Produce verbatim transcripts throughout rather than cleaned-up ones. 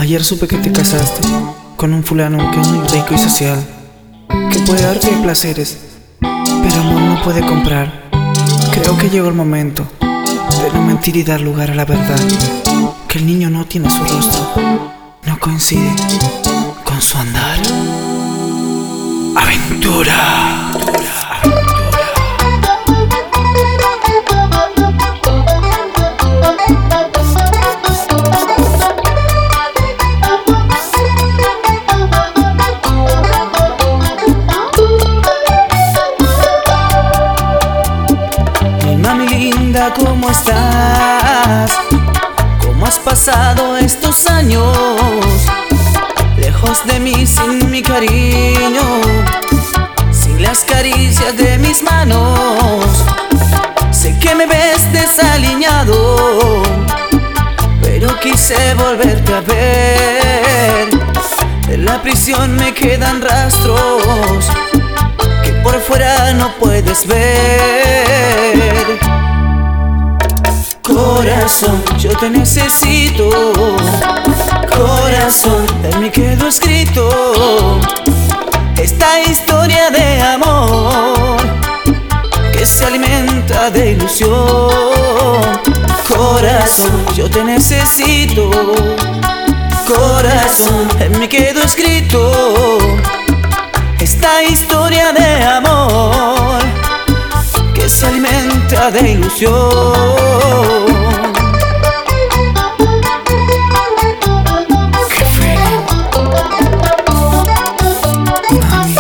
Ayer supe que te casaste con un fulano que es muy rico y social, que puede darte placeres, pero amor no puede comprar. Creo que llegó el momento de no mentir y dar lugar a la verdad, que el niño no tiene su rostro, no coincide con su andar. Aventura. ¿Cómo estás? ¿Cómo has pasado estos años? Lejos de mí, sin mi cariño, sin las caricias de mis manos. Sé que me ves desaliñado, pero quise volverte a ver. De la prisión me quedan rastros que por fuera no puedes ver. Corazón, yo te necesito. Corazón, en mí quedó escrito esta historia de amor que se alimenta de ilusión. Corazón, yo te necesito. Corazón, en mí quedó escrito esta historia de amor que se alimenta de ilusión. Qué feo, mami.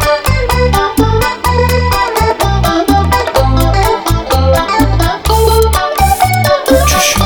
Chuchu.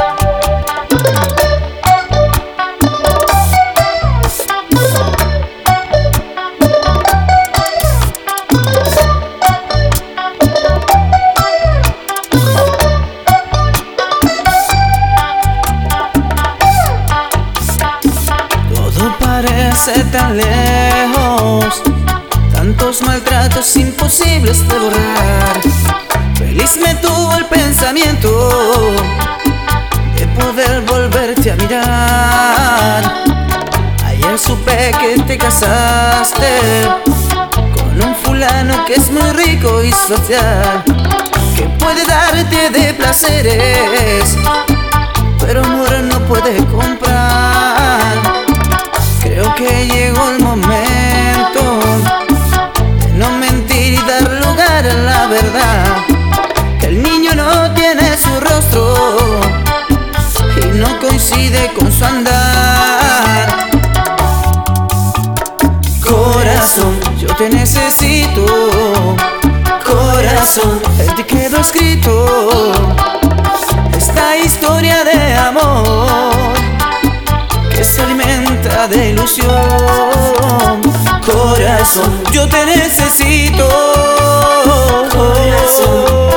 Parece tan lejos, tantos maltratos imposibles de borrar. Feliz me tuvo el pensamiento de poder volverte a mirar. Ayer supe que te casaste con un fulano que es muy rico y social, que puede darte de placeres, pero amor no puede comprar. Creo que llegó el momento de no mentir y dar lugar a la verdad, que el niño no tiene su rostro y no coincide con su andar. Corazón, yo te necesito. Corazón, en ti quedó escrito esta historia de amor que se alimenta de ilusión. Corazón, yo te necesito. Corazón.